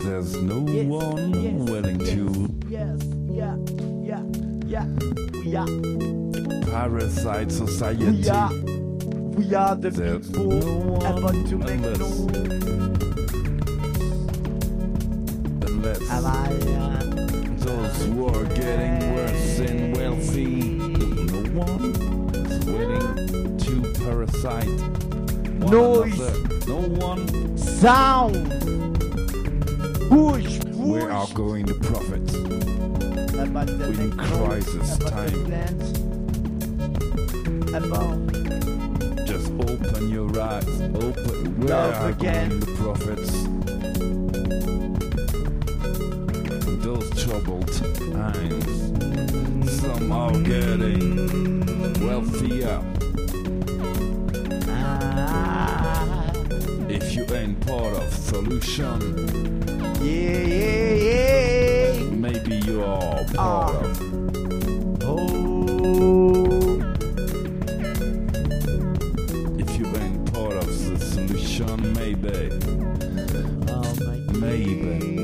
there's no one willing to We are parasite society. We are the There's people no one about to make unless those who are getting worse and wealthy. No one is willing to parasite one Noise. another. No one. sound. Push. We are going to profit. About the in crisis about time. The plant, about Just open your eyes. Open. We Love are again. going to profits. Those troubled times. Some are getting wealthier. If you ain't part of solution, yeah. maybe you are part of. Oh, If you ain't part of the solution, maybe. oh my Maybe.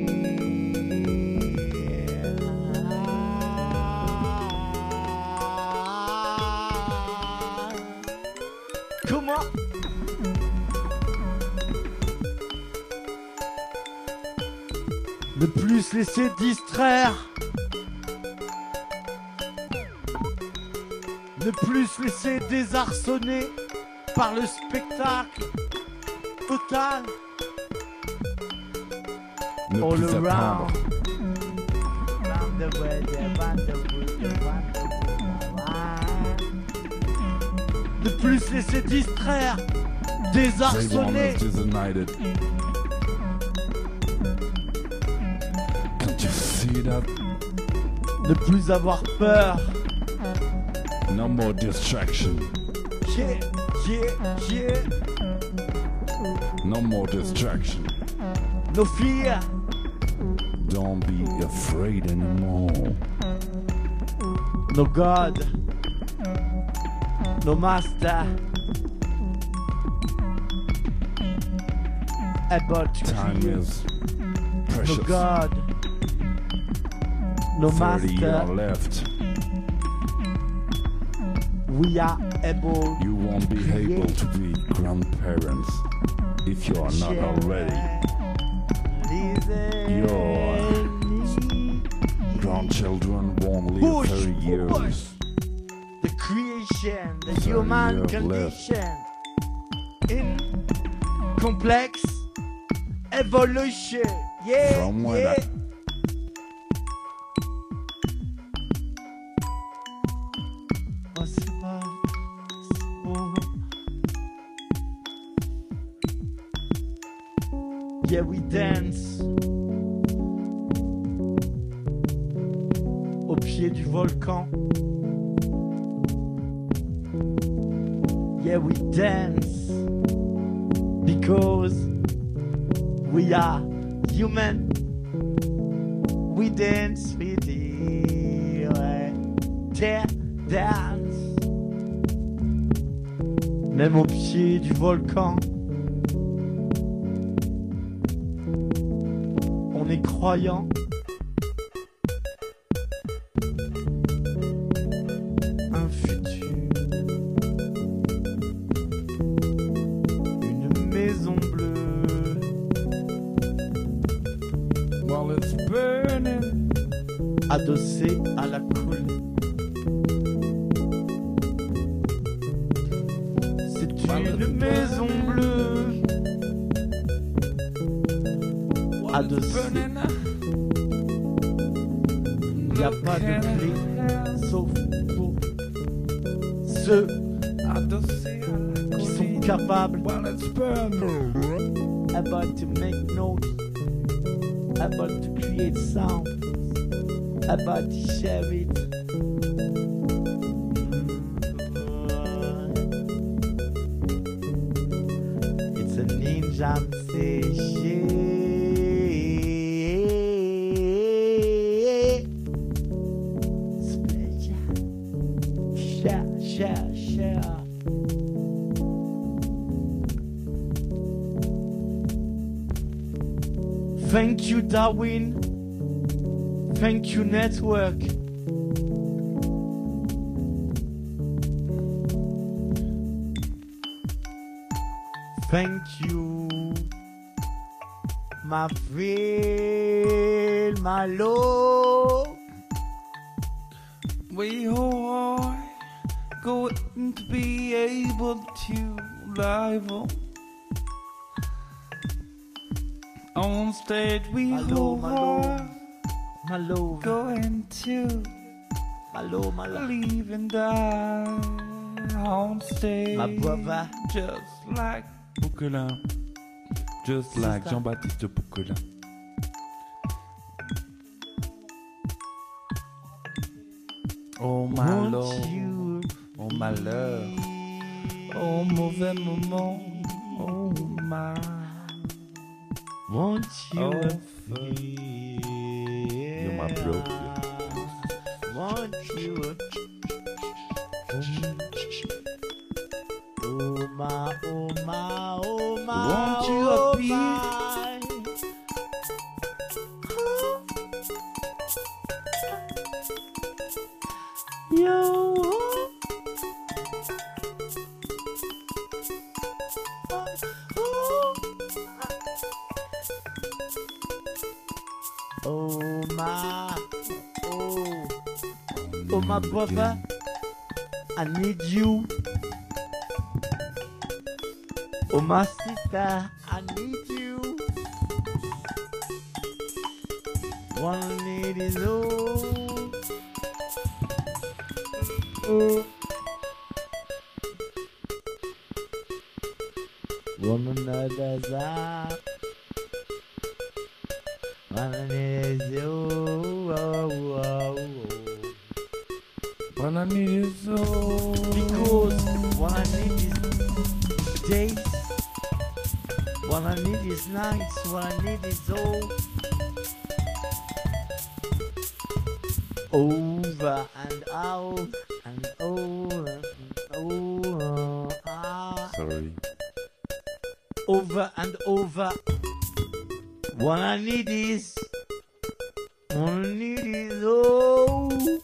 Comment? Ne plus se laisser distraire. Ne plus se laisser désarçonner par le spectacle total. Ne All plus around. attendre. Round the world, round the world, round the world. Ne plus se laisser distraire, They want désarçonner. us disunited. Can't you see that? Ne plus avoir peur. No more distraction. Yeah. No more distraction. No fear. Don't be afraid anymore. No God. No master. About to Time create. is No precious. God. No 30 years master. left. We are able. You won't be able to be grandparents if you are not already. Your grandchildren won't live 30 years. The creation, the 30 human years condition in complex evolution. Yeah, From when yeah. Oh, c'est pas... c'est bon. Yeah, we dance au pied du volcan. Yeah, we dance because we are human. We dance with the dance. Même au pied du volcan. On est croyant. Un futur. Une maison bleue. While it's burning, Adossée à la coulée. C'est une maison bleue. Adossée. Il n'y a pas de clé, sauf pour ceux qui sont capables about to make noise, about to create sound, about to share it. It's a ninja session. Share. Thank you, Darwin. Thank you, network. Thank you, my friend, my love. We are going to be able to live on stage. We Hello, my love. are My love. going to My love, my love. live and die on stage. My brother. Just like Poquelin. Just like Sister. Jean-Baptiste Poquelin. Oh my Won't love. you Oh my love. be- Oh mauvais moment. Oh my. Won't you Oh, be- You're my bro. Won't you Oh my, oh my, oh my. Won't you oh be- my. Yo. Oh my, oh my brother, I need you. Oh my sister, I need you. One need is all. Oh. One another's out. One is all. Oh, oh, oh. What I need is all. Because what I need is days. What I need is nights. What I need is all. Over and out and over and over. Sorry. Over and over. What I need is. What I need is all.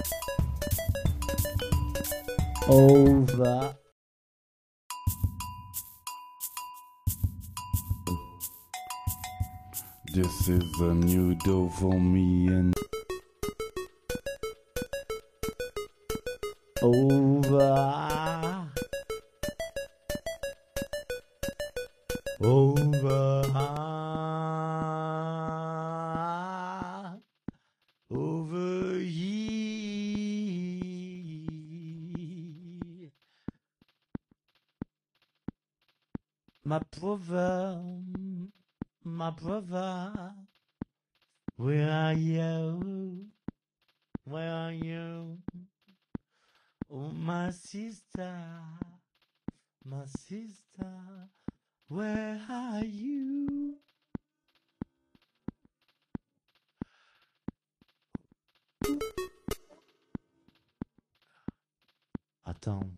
Over. This is a new door for me and Over. Over. Over ye. My brother, where are you? Where are you? Oh, my sister, where are you? Attends.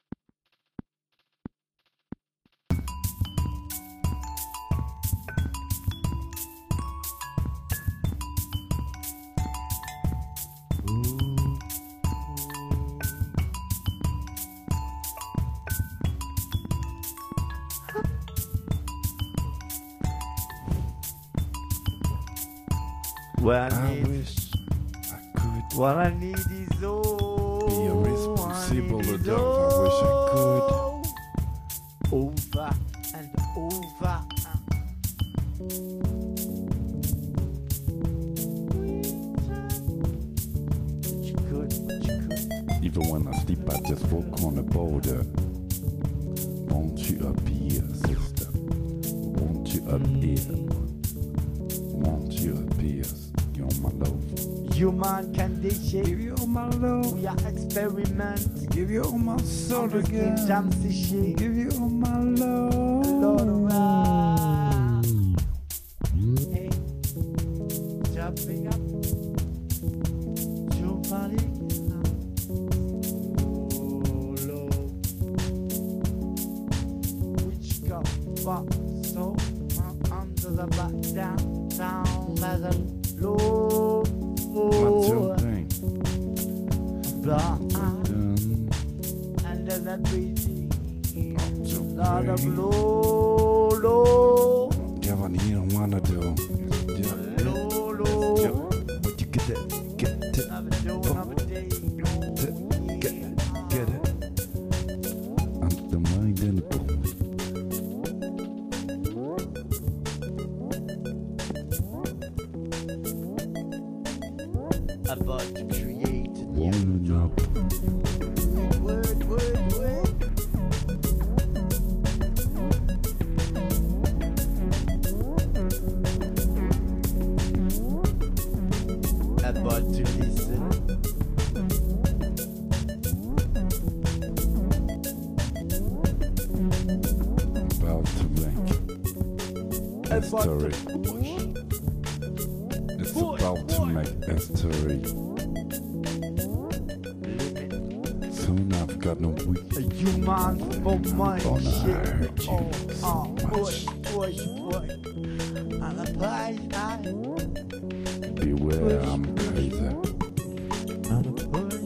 What I I need, wish I could what I need is all. be a responsible What I need is adult. I wish I could. all. Over and over. But you could. Even when I sleep, I just walk on the border. Won't you appear, sister? Won't you appear? Won't you appear? You're my love. Human condition. Give you all my love. We are experiment. Give you all my soul again. Jam shit. Give you all my love. Lord around. Hey, jumping up. Jumping up. Oh, Lord. Which got fucked so under the back down. What's your thing? And then that breathing. What's your Lot of thing? low. Yeah, what you don't wanna do? Yeah. Low. Yeah. What you get it? Get it? Get it? Under the mind and the boom. About to create a new Warming up. word. About to listen. About to make a About story. to push. It's Boy, about to boy. make a story. Soon I've got no week. A human for my Gonna shit. hurt you so Push. much. And a prize high. Beware, I'm crazy. And a push.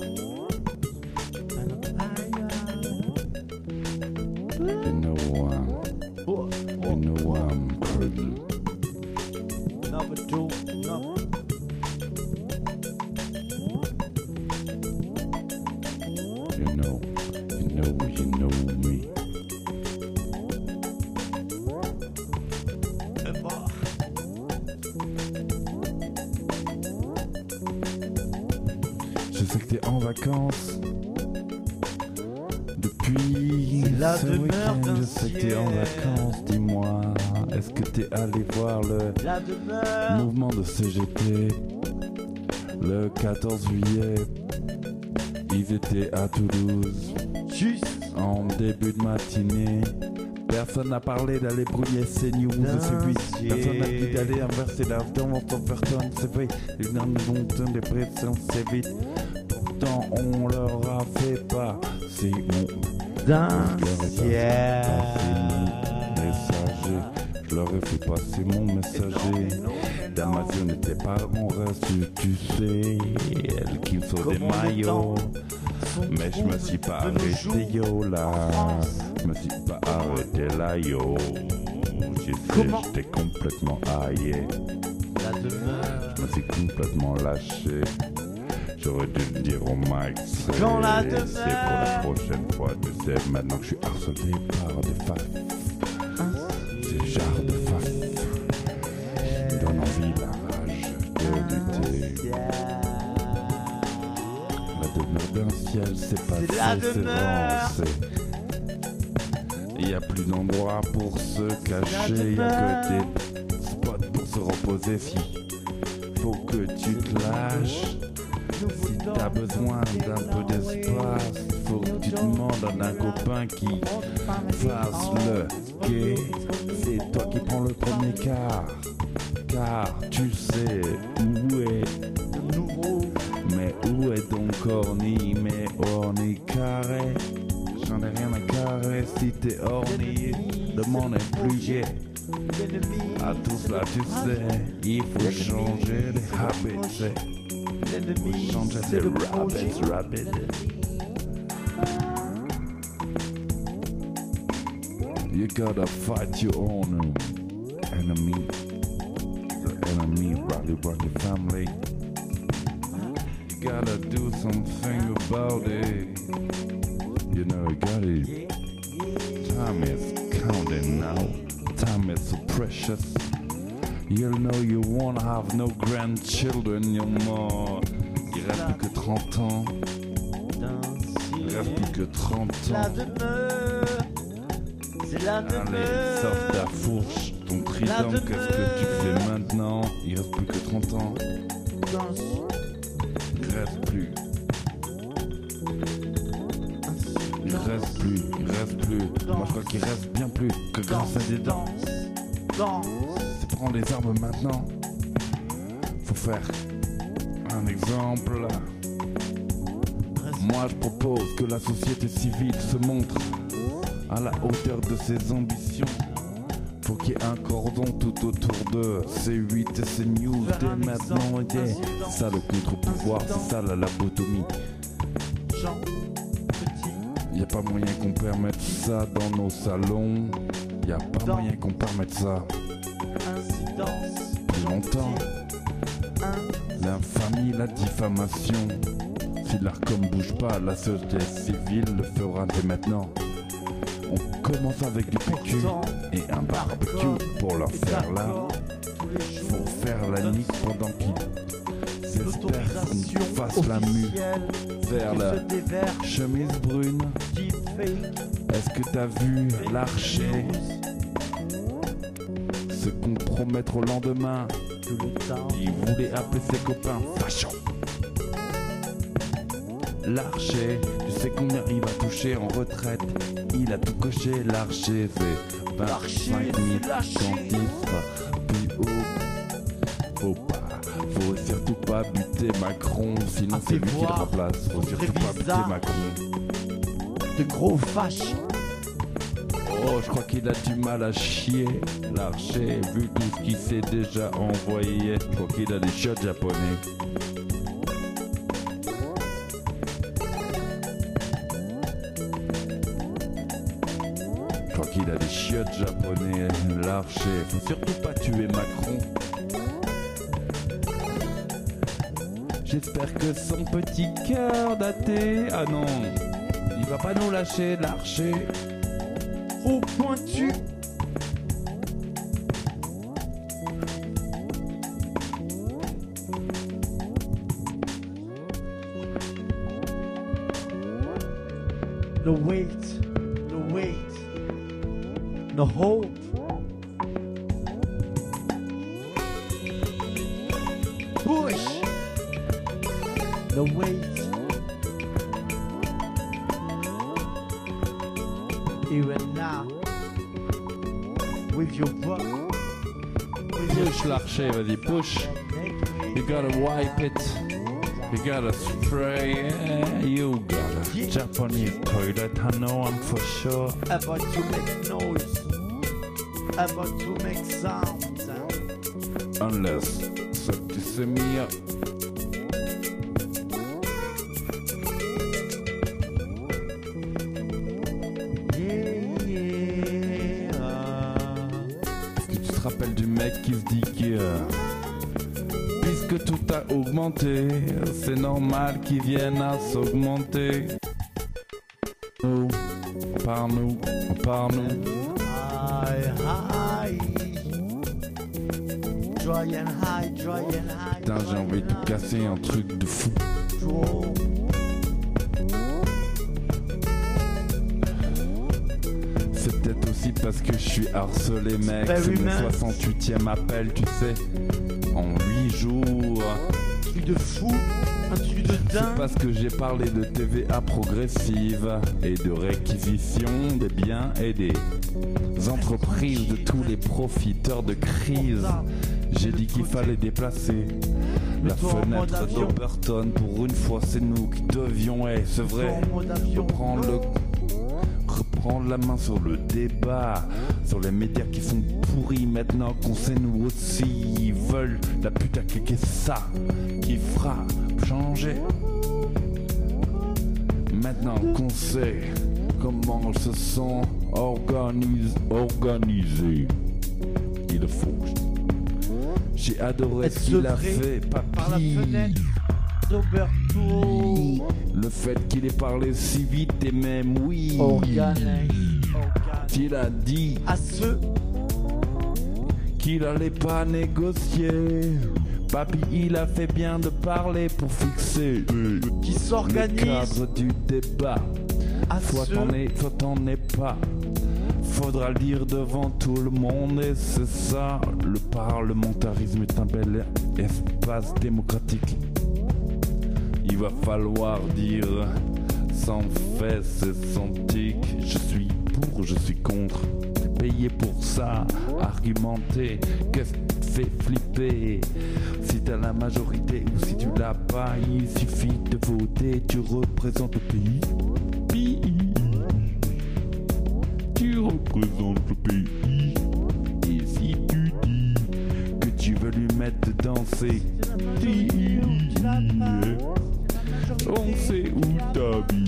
And a higher. You know I'm crazy. Number two. No. You know me. Je sais que t'es en vacances depuis C'est la ce demeure week-end. d'un Je sais que t'es en ciel. vacances. Dis-moi, est-ce que t'es allé voir le La demeure. mouvement de CGT le 14 juillet? Ils étaient à Toulouse Juste. en début de matinée. Personne n'a parlé d'aller brouiller ces news et c'est vite. Personne n'a dit d'aller inverser la tendance en personne, c'est vrai. Les gens ont une dépression, c'est vite. Pourtant, on leur a fait pas. C'est mon D'un ciel. ciel. messager. Je leur ai fait passer mon messager. Damazio n'était pas mon reste, tu sais. Elle qui me faut des Comment le maillots. temps Mais je me suis pas arrêté yo là. Je me suis pas arrêté là yo. Je sais, Comment j'étais complètement aillé. La demeure. Je me suis complètement lâché. J'aurais dû le dire au mic. Quand la C'est demeure. pour la prochaine fois. Tu sais, maintenant que je suis harcelé par des faf. Ces genres de faf me donnent envie la rage de lutter. La demeure d'un ciel, c'est pas C'est la demeure. Il y a plus d'endroits pour se cacher, il y a que des spots pour se reposer. Si faut que tu te lâches, si t'as besoin d'un peu d'espace, faut que tu demandes à un copain qui fasse le quai. C'est toi qui prends le premier quart, car tu sais où est. Mais où est donc Orny? Mais Orny carré, j'en ai rien à carrer. Si t'es Orny, le monde est plus gai. À tout cela, tu sais, il faut changer les habits. Il faut changer les rabbits. You gotta fight your own enemy. The enemy, rally family. You gotta do something about it. You know, you got it. Time is counting now. Time is so precious. You know you won't have no grandchildren no more. Il reste plus que 30 ans. Il reste plus que 30 La ans. demeure. C'est la Allez, demeure. sors ta fourche, ton trident, demeure. qu'est-ce que tu fais maintenant? Il reste plus que 30 ans. Il reste plus. Il reste plus. Moi je crois qu'il reste bien plus que grâce à des dents. C'est prendre les armes maintenant. Faut faire un exemple. Moi je propose que la société civile se montre à la hauteur de ses ambitions. Faut qu'il y ait un cordon tout autour de C8 et CNews dès maintenant. C'est ça le contre-pouvoir, c'est ça la lobotomie. Jean Petit. Y a pas moyen qu'on permette ça dans nos salons. Y a pas moyen qu'on permette ça. Incidence. Plus longtemps. L'infamie, la diffamation. Si l'ARCOM bouge pas, la société civile le fera dès maintenant. On commence avec du PQ et un barbecue pour leur faire là. Faut faire la nique pendant qu'ils espèrent qu'on fasse la mue vers la chemise brune. Est-ce que t'as vu l'archer se compromettre au lendemain? Il voulait appeler ses copains fachos. L'archer, tu sais combien il va toucher en retraite? Il a tout coché, l'archer, c'est 25 000 cantifs. Puis faut surtout pas buter Macron, sinon c'est lui qui le remplace. Faut surtout pas buter Macron. De gros fâches. Oh, je crois qu'il a du mal à chier, l'archer, vu tout ce qu'il s'est déjà envoyé. Je crois qu'il a des chiottes japonais. Je crois qu'il a des chiottes japonais, l'archer. Faut surtout pas tuer Macron. J'espère que son petit cœur daté... Ah non, il va pas nous lâcher, l'archer. Au pointu. The weight, the hope. Push. The weight. Even now, with your butt. Push l'archer, vas-y, push. You gotta wipe it. You gotta spray. Yeah, you got a Japanese toilet, I know I'm for sure. About to make noise. About to make sound. Unless septicemia. Est-ce que tu te rappelles du mec qui se dit que puisque tout a augmenté, c'est normal qu'ils viennent à s'augmenter. Nous, par nous. Dry and high. Putain, j'ai envie de tout casser, un truc de fou. C'est peut-être aussi parce que je suis harcelé, mec. C'est mon 68e appel, tu sais. En 8 jours. Un truc de fou, un truc de dingue. C'est parce que j'ai parlé de TVA progressive et de réquisition des biens et des entreprises de tous les profiteurs de crise. J'ai dit qu'il fallait déplacer la fenêtre d'Oberton. Pour une fois, c'est nous qui devions, c'est vrai, reprendre la main sur le débat, sur les médias qui sont pourris maintenant qu'on sait nous aussi. Ils veulent la putain que ça qui fera changer. Maintenant qu'on sait comment ils se sont organisés, il faut. J'ai adoré ce qu'il a fait, papy. Le fait qu'il ait parlé si vite et même oui. Il a dit à ceux qu'il allait pas négocier. Papy, il a fait bien de parler pour fixer qui s'organise le cadre du débat. Soit on n'est pas. Faudra le dire devant tout le monde et c'est ça. Le parlementarisme est un bel espace démocratique. Il va falloir dire sans fesses et sans tic. Je suis pour, je suis contre. Payer pour ça, argumenter. Qu'est-ce qui te fait flipper? Si t'as la majorité ou si tu l'as pas, il suffit de voter. Tu représentes le pays. Tu représentes le pays. lui mettre de danser. On sait où t'habites.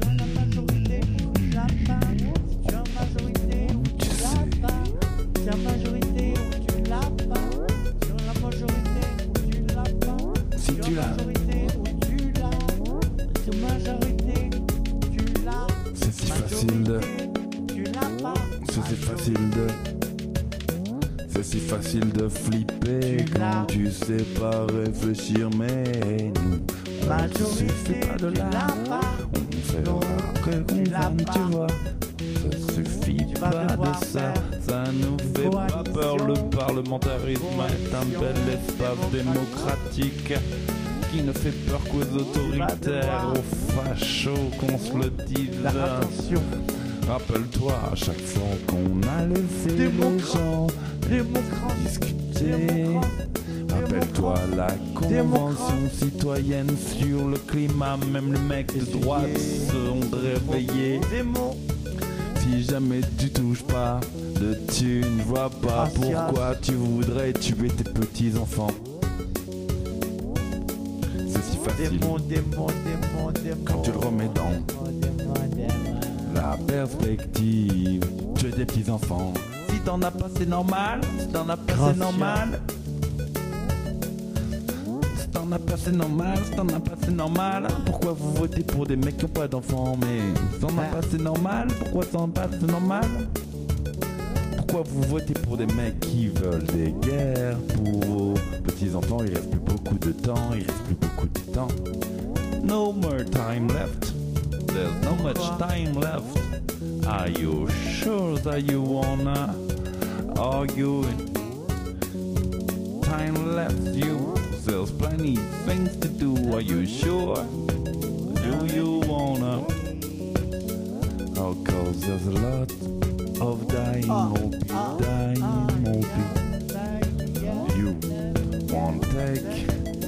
Sur la majorité où tu l'as pas. Sur la majorité où tu l'as pas. Si tu l'as, Sur majorité où tu l'as. c'est si facile de. Tu l'as pas. C'est si facile de. C'est si facile de flipper Tu quand l'as. tu sais pas réfléchir, mais nous, on ne suffit pas de tu là. l'as pas. On fait Non, que tu l'as comprendre, pas. tu vois. Ça suffit Tu vas pas devoir de ça, faire ça nous fait pas coalition. peur. Le parlementarisme est un bel espace démocratique qui ne fait peur qu'aux autoritaires, aux fachos, qu'on se le dise. Attention. Rappelle-toi, à chaque fois qu'on a laissé les gens Démocrate. discuter. Rappelle-toi la convention citoyenne sur le climat, même les mecs de droite seront réveillés. Démo. Si jamais tu touches pas de thunes, je vois pas Gracias. pourquoi tu voudrais tuer tes petits enfants. C'est si facile Démo. quand tu le remets dans la perspective. Tuer des petits enfants. Si t'en as pas, c'est normal. Si t'en as pas, c'est Gracias. normal. Si t'en as pas, c'est normal. Si t'en as pas, c'est normal. Pourquoi vous votez pour des mecs qui ont pas d'enfants? Mais si t'en as pas, c'est normal. Pourquoi t'en as pas, c'est normal? Pourquoi vous votez pour des mecs qui veulent des guerres? Pour vos petits enfants, il reste plus beaucoup de temps. Il reste plus beaucoup de temps. No more time left. There's no much time left. Are you sure that you wanna argue? Time left you. There's plenty things to do. Are you sure? Do you wanna? Oh, cause there's a lot of dying, more people dying, more people. You wanna take?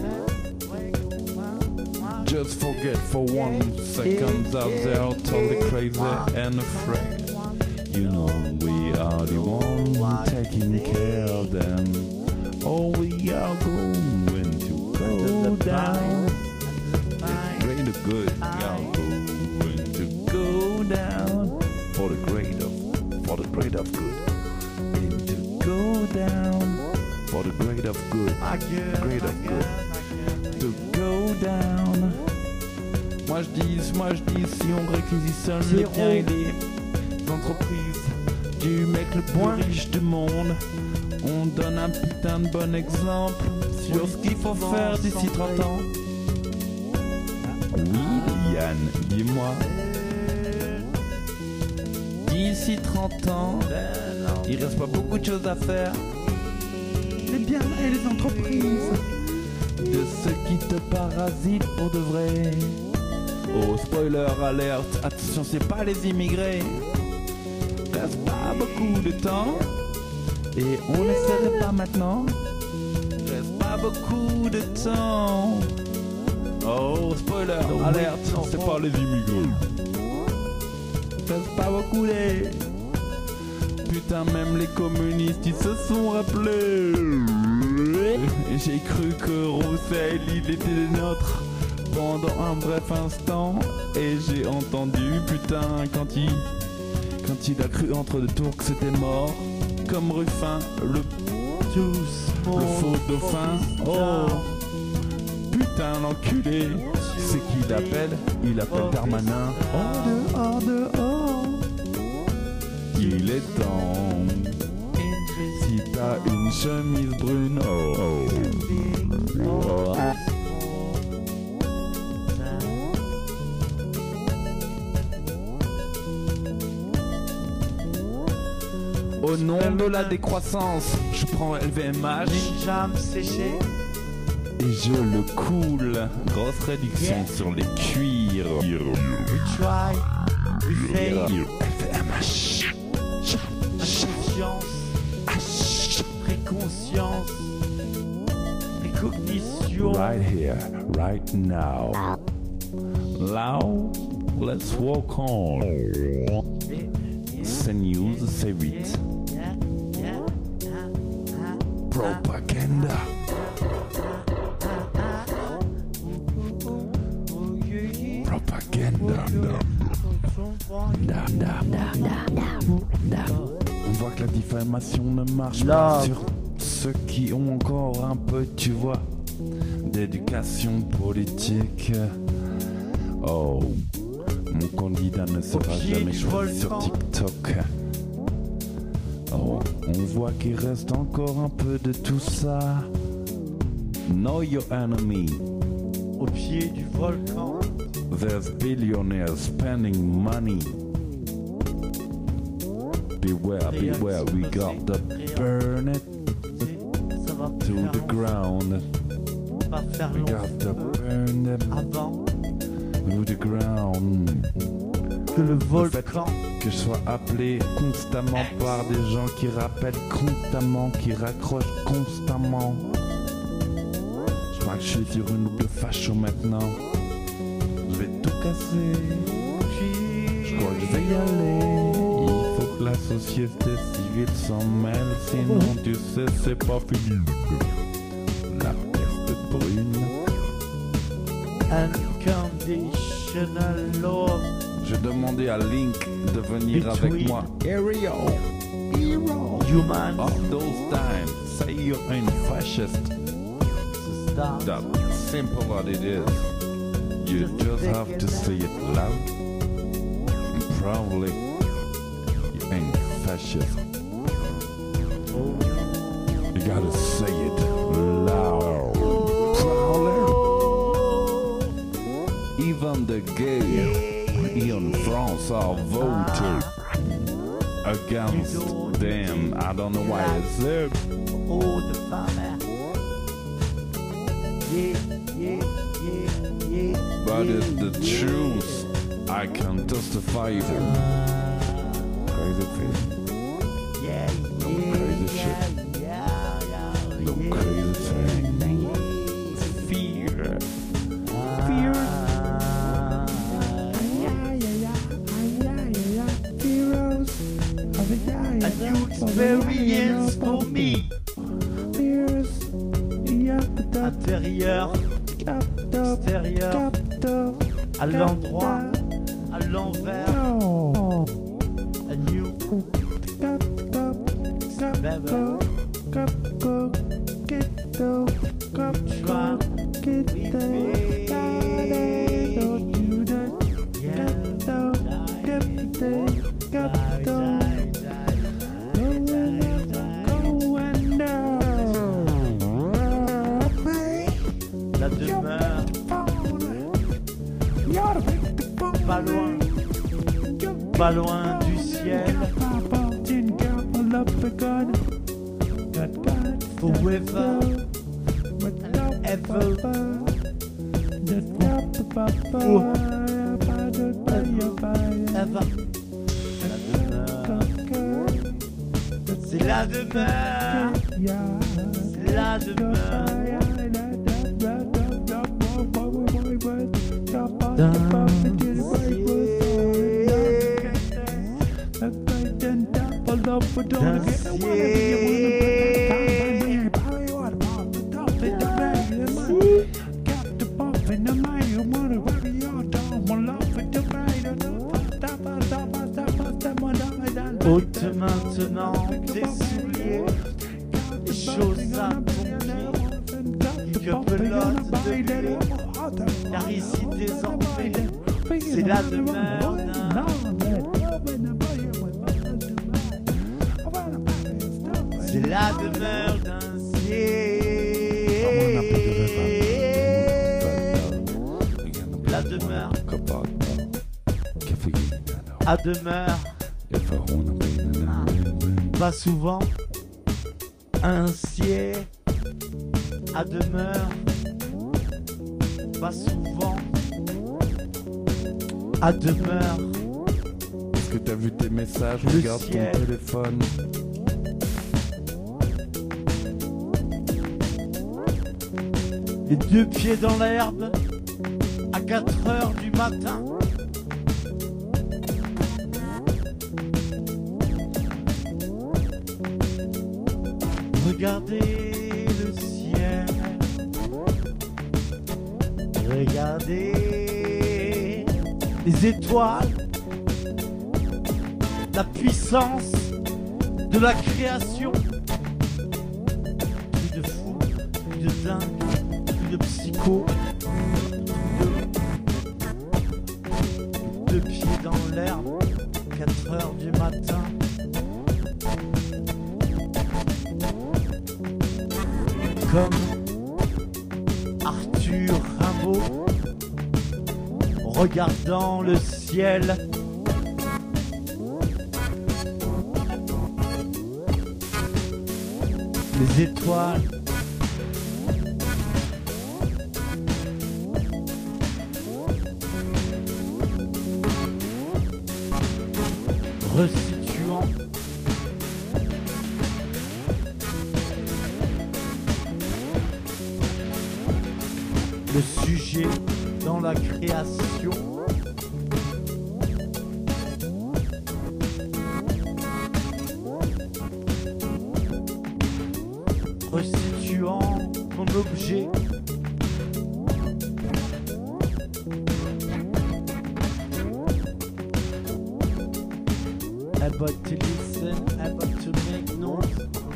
Just forget for 1 second that they're totally crazy and afraid. You know we are the one taking care of them. Oh, we are going to go down. It's great or good. We are going to go down for the great of good. And to go down for the great of good. Great of good. To go down. Moi je dis, si on réquisitionne le bien des entreprises, du mec le plus riche du monde, on donne un putain de bon exemple sur ce qu'il faut faire d'ici 30 ans. Oui, Yann, dis-moi. D'ici 30 ans, il reste pas beaucoup de choses à faire. Les biens et les entreprises. De ceux qui te parasitent pour de vrai. Oh, spoiler alerte, attention, c'est pas les immigrés. Reste pas beaucoup de temps. Et on n'essaierait pas maintenant. Reste pas beaucoup de temps. Oh, spoiler alerte, non, c'est pas les immigrés. Reste pas beaucoup les. Putain, même les communistes, ils se sont rappelés. J'ai cru que Roussel, il était des nôtres pendant un bref instant. Et j'ai entendu, putain, quand il a cru entre deux tours que c'était mort. Comme Ruffin, le faux dauphin. Oh, putain, l'enculé. C'est qui il appelle? Il appelle Darmanin. Oh, dehors. Il est temps. Si t'as une chemise brune, oh. Au nom de la décroissance, je prends LVMH Jam séché. et je le coule. Grosse réduction sur les cuirs. We try. We fail. LVMH. Inconscience. Préconscience. Précognition. Right here, right now. Now, let's walk on. CNews, C8. Propaganda. Propaganda. Propaganda. On voit que la diffamation ne marche pas sur ceux qui ont encore un peu, tu vois, d'éducation politique. Oh, mon candidat ne sera jamais choisi sur TikTok. Oh, on voit qu'il reste encore un peu de tout ça. Know your enemy. Au pied du volcan. There's billionaires spending money. Beware, beware, we got to burn it to the ground. We got to burn it avant to the ground. que le volcan Que je sois appelé constamment par des gens qui rappellent constamment, qui raccrochent constamment. Je crois que je suis sur une loupe de facho maintenant. Je vais tout casser. Je crois que je vais y aller. Il faut que la société civile s'en mêle, sinon tu sais c'est pas fini. La peste brune. Unconditional love. J'ai demandé à Link de venir avec moi. Hero. Humans. Of those times, say you're a fascist. That's simple what it is. You just have to say it loud and proudly. You ain't fascist. You gotta say it loud, proudly. Even the gay in France are voting against them. I don't know why it's there. Oh, the femmes. But it's the truth. I can testify it. Crazy thing. No crazy shit. No crazy thing. Fear. Fear. A new experience for me. Intérieur, extérieur, à l'endroit, à l'envers. A new la demeure, pas loin du ciel. Forever and ever. C'est la demeure. C'est la demeure. Ôte maintenant tes souliers, les choses à ton pied, que pelote de blé, car ici désormais, c'est la demeure d'un. C'est la demeure d'un ciel. La demeure. À demeure. Pas souvent. Un ciel. À demeure. Pas souvent. À demeure. Est-ce que t'as vu tes messages? Le Regarde ciel. ton téléphone. Les deux pieds dans l'herbe à 4h du matin. Regardez le Regardez les étoiles, la puissance de la création. Plus de fou, plus de dingue, plus de psycho, deux pieds dans l'herbe, 4 heures du matin. Comme Arthur Rimbaud, regardant le ciel. Les étoiles. Resituant le sujet dans la création. Resituant ton objet. About to listen, about to make noise.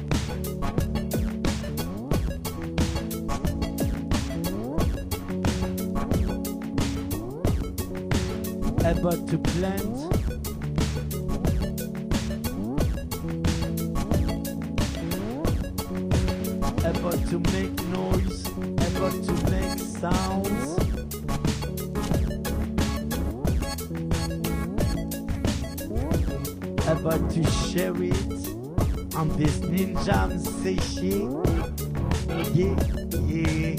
About to plant. About to make noise, about to make sounds. About to share it on this ninja session. Yeah, yeah.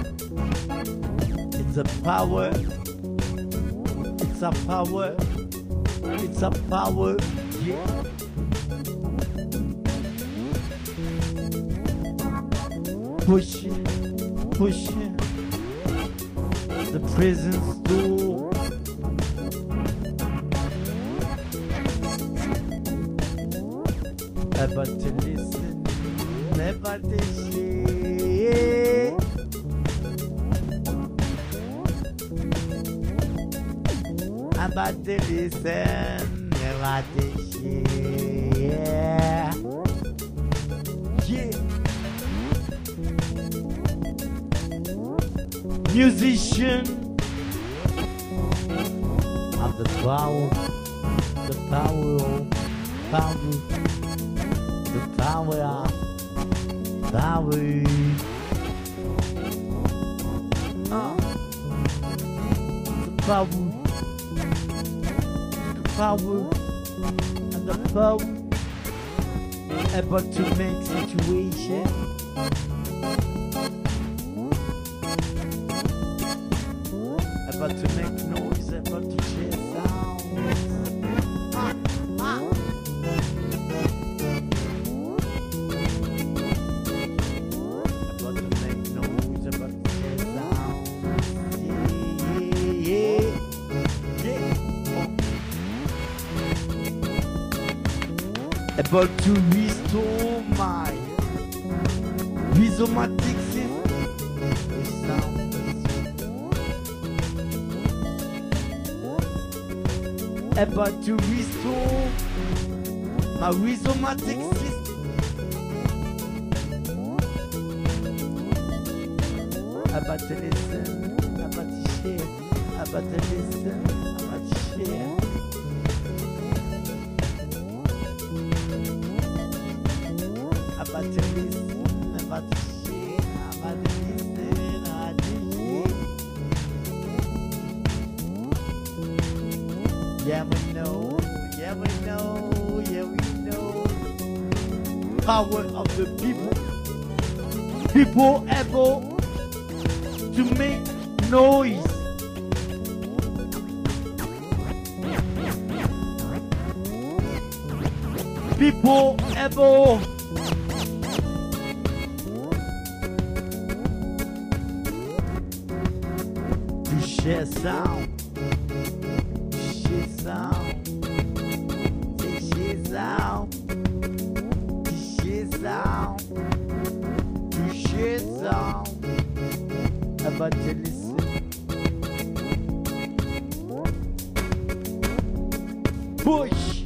It's a power. It's a power. It's a power. Yeah. Pushing, pushing the prison's door. About to listen, never to share. About to listen, never to share. Yeah. Musician of the power, the power, power, the power, power. The power, and the power about to make situation. About to make noise, about to share sounds. About to make noise, about to share sounds. Yeah, yeah, yeah. About to restore my rhizomatic system. About to restore my rhizomatic system. About to listen, about to share, about to listen, about to share. About to listen, about to share, about to listen, about to share. Yeah, we know, yeah, we know, yeah, we know. Power of the people. People able to make noise. People able to share sound. About to listen, push.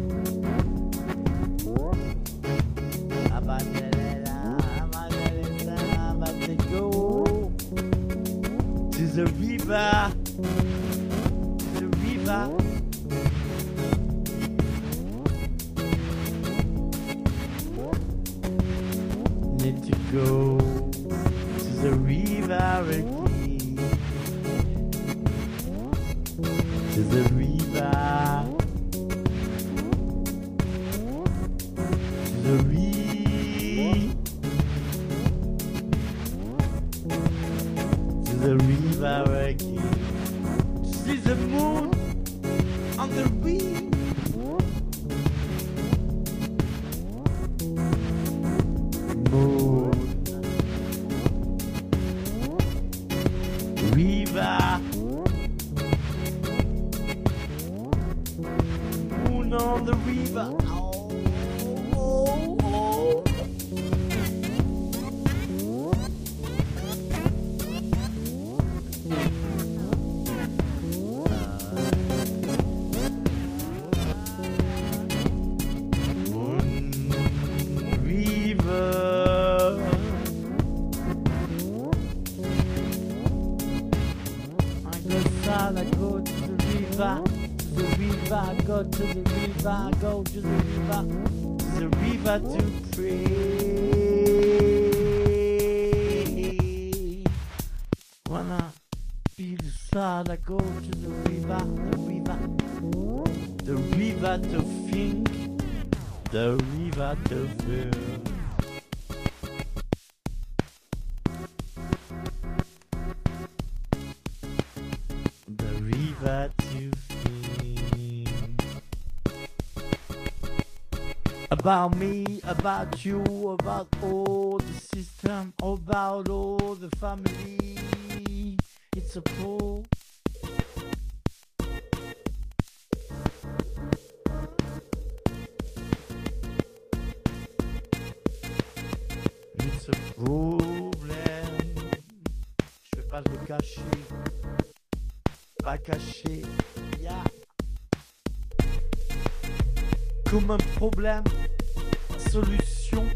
I'm about to go to the river. To the river. Need to go to the river again. To the river. To the river again. To see the moon on the wind. Moon. River. Moon on the river. I go to the river, I go to the river, I go to the river to pray. When I feel sad, I go to the river to think, the river to feel. To think about me, about you, about all the system, about all the family. It's a pull. It's a problem. Je vais pas le cacher. Pas caché, yeah. Comme un problème, solution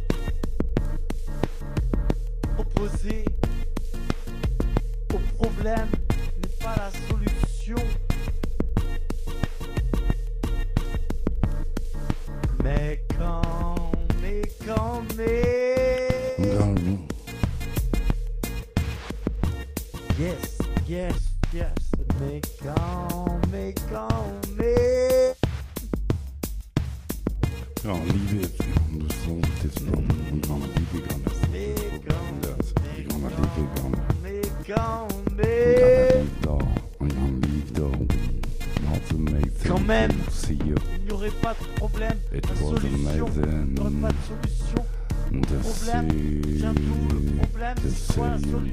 opposée au problème n'est pas la solution. Mais yes, yes, yes. Mais Gonna leave it to solve this problem. We're gonna leave it on this. We're gonna leave it on. We're gonna leave though. Not amazing. Quand même, see you. Il n'y aurait pas de problème. It La was solution. amazing. Il n'y aurait pas de solution. Le problème, vient d'où le problème? C'est quoi la solution?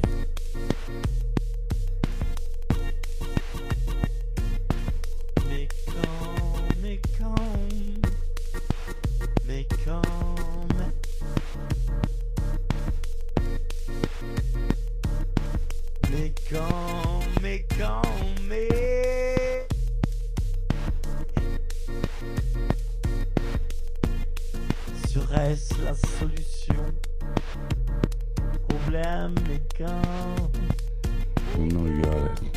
Serait-ce la solution? Problème, mais quand? You know you got it.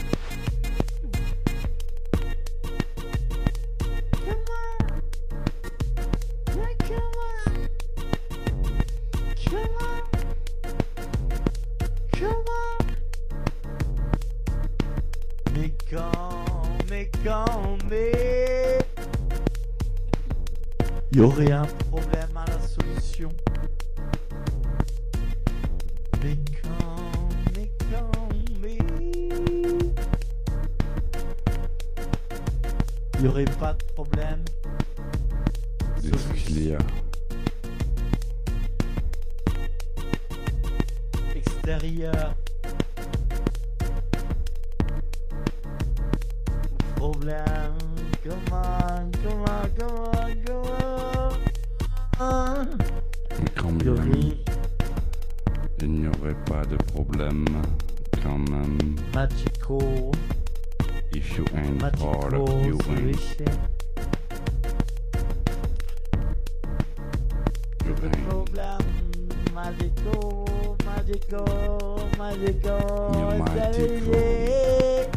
Mais il y aurait un problème à la solution. Mais il n'y aurait pas de problème. Qu'est-ce qu'il y a? Extérieur. Problème. Comment? Mais quand même, il n'y aurait pas de problème quand même. Magical. If you ain't part of you ain't. rain. problem. Magical, magical, magical. You're magical. Yeah.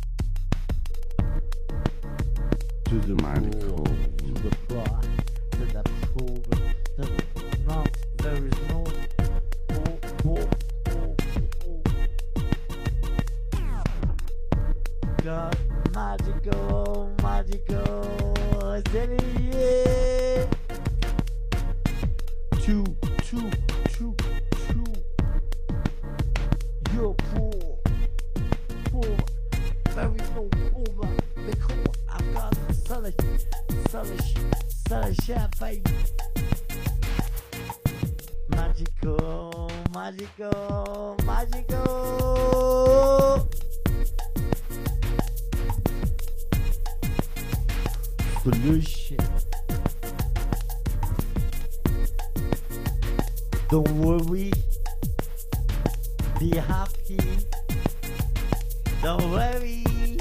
To the Magical. pool, to the bar, to the pool. No, there is no. God, magical, magical. Yeah. Two. You're poor. Very no over. Because I've got solid champagne. Magical, magical, magical. Solution. Don't worry. Be happy. Don't worry.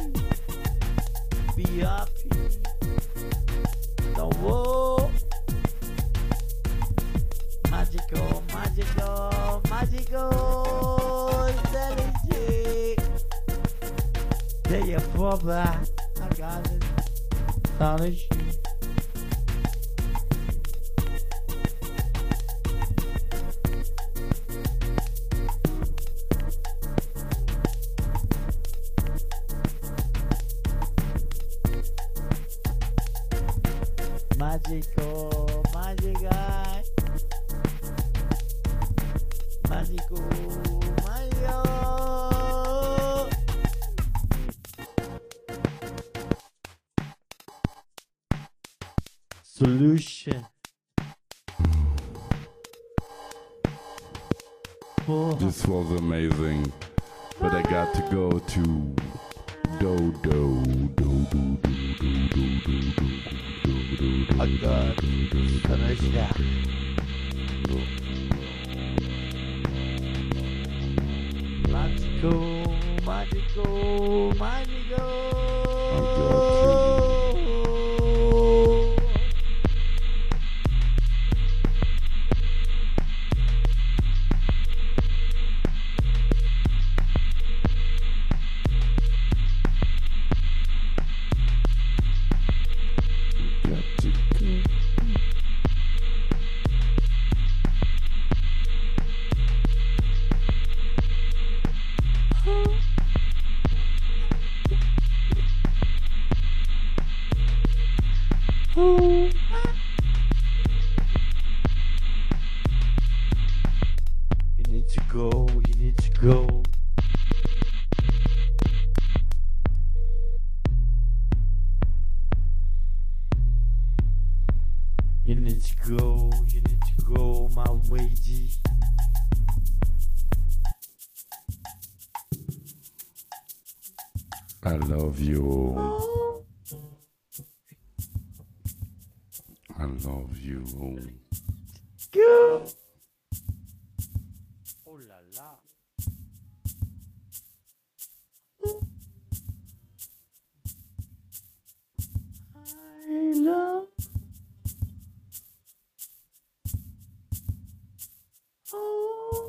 Be happy. Don't worry. Magical, magical, magical. Intelligent. Tell your brother I got it. Knowledge. Magical, magical, magical, magical. Solution. This was amazing, but I got to go to do do do do do do do do do. I got Canada. Magical, magical, magical. You need to go, you need to go. You need to go, my lady. I love you. I love you. Go. Oh là là. I love. Oh,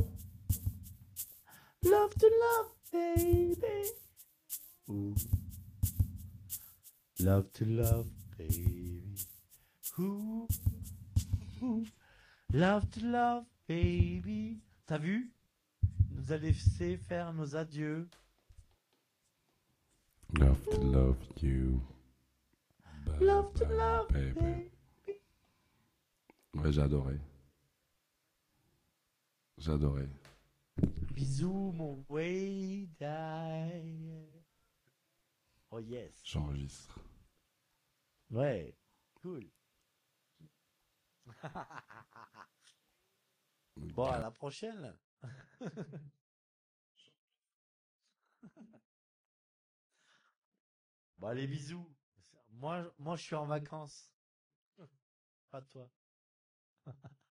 love to love, baby. Ooh. Love to love, baby. Ooh. Ooh. Love to love, baby. T'as vu? Il nous a laissé faire nos adieux. Love to love you. Bye, Love to bye, love, baby. baby. Ouais, j'ai adoré. J'ai adoré. Bisous, mon way die. Oh yes. J'enregistre. Ouais, cool. Bon, à la prochaine. Bon, allez, bisous. Moi, je suis en vacances. Pas toi.